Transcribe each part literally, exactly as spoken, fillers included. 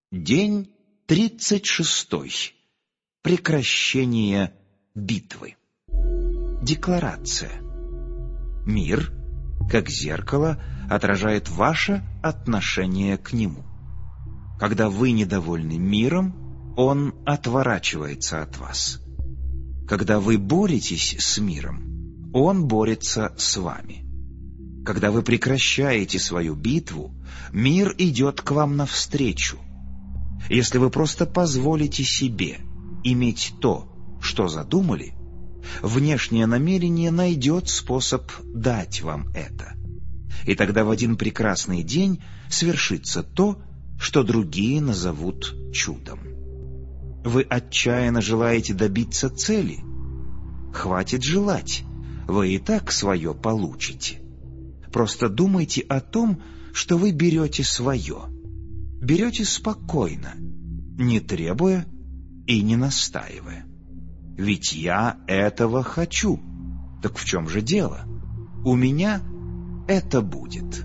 День тридцать шестой. Прекращение битвы. Декларация. Мир, как зеркало, отражает ваше отношение к нему. Когда вы недовольны миром, он отворачивается от вас. Когда вы боретесь с миром, он борется с вами. Когда вы прекращаете свою битву, мир идет к вам навстречу. Если вы просто позволите себе иметь то, что задумали, внешнее намерение найдет способ дать вам это. И тогда в один прекрасный день свершится то, что другие назовут чудом. Вы отчаянно желаете добиться цели? Хватит желать, вы и так свое получите. Просто думайте о том, что вы берете свое. Берете спокойно, не требуя и не настаивая. Ведь я этого хочу. Так в чем же дело? У меня это будет.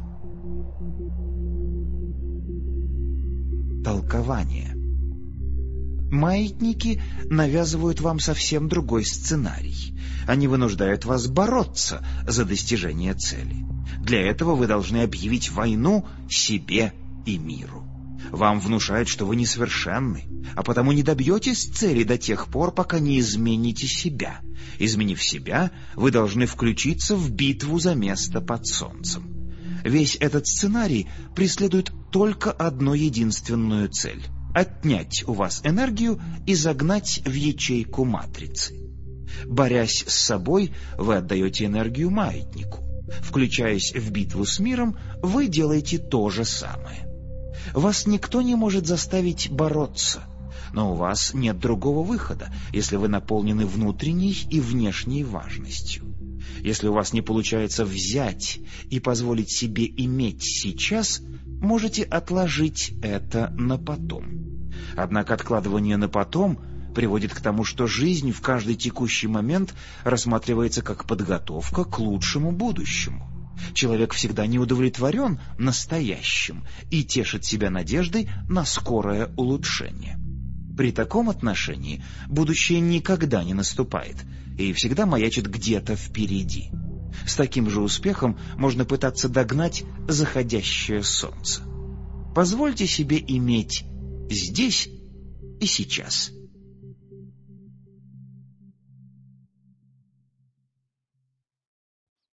Толкование. Маятники навязывают вам совсем другой сценарий. Они вынуждают вас бороться за достижение цели. Для этого вы должны объявить войну себе и миру. Вам внушают, что вы несовершенны, а потому не добьетесь цели до тех пор, пока не измените себя. Изменив себя, вы должны включиться в битву за место под солнцем. Весь этот сценарий преследует только одну единственную цель — отнять у вас энергию и загнать в ячейку матрицы. Борясь с собой, вы отдаете энергию маятнику. Включаясь в битву с миром, вы делаете то же самое. Вас никто не может заставить бороться, но у вас нет другого выхода, если вы наполнены внутренней и внешней важностью. Если у вас не получается взять и позволить себе иметь сейчас, можете отложить это на потом. Однако откладывание на потом приводит к тому, что жизнь в каждый текущий момент рассматривается как подготовка к лучшему будущему. Человек всегда не удовлетворен настоящим и тешит себя надеждой на скорое улучшение. При таком отношении будущее никогда не наступает и всегда маячит где-то впереди. С таким же успехом можно пытаться догнать заходящее солнце. Позвольте себе иметь здесь и сейчас.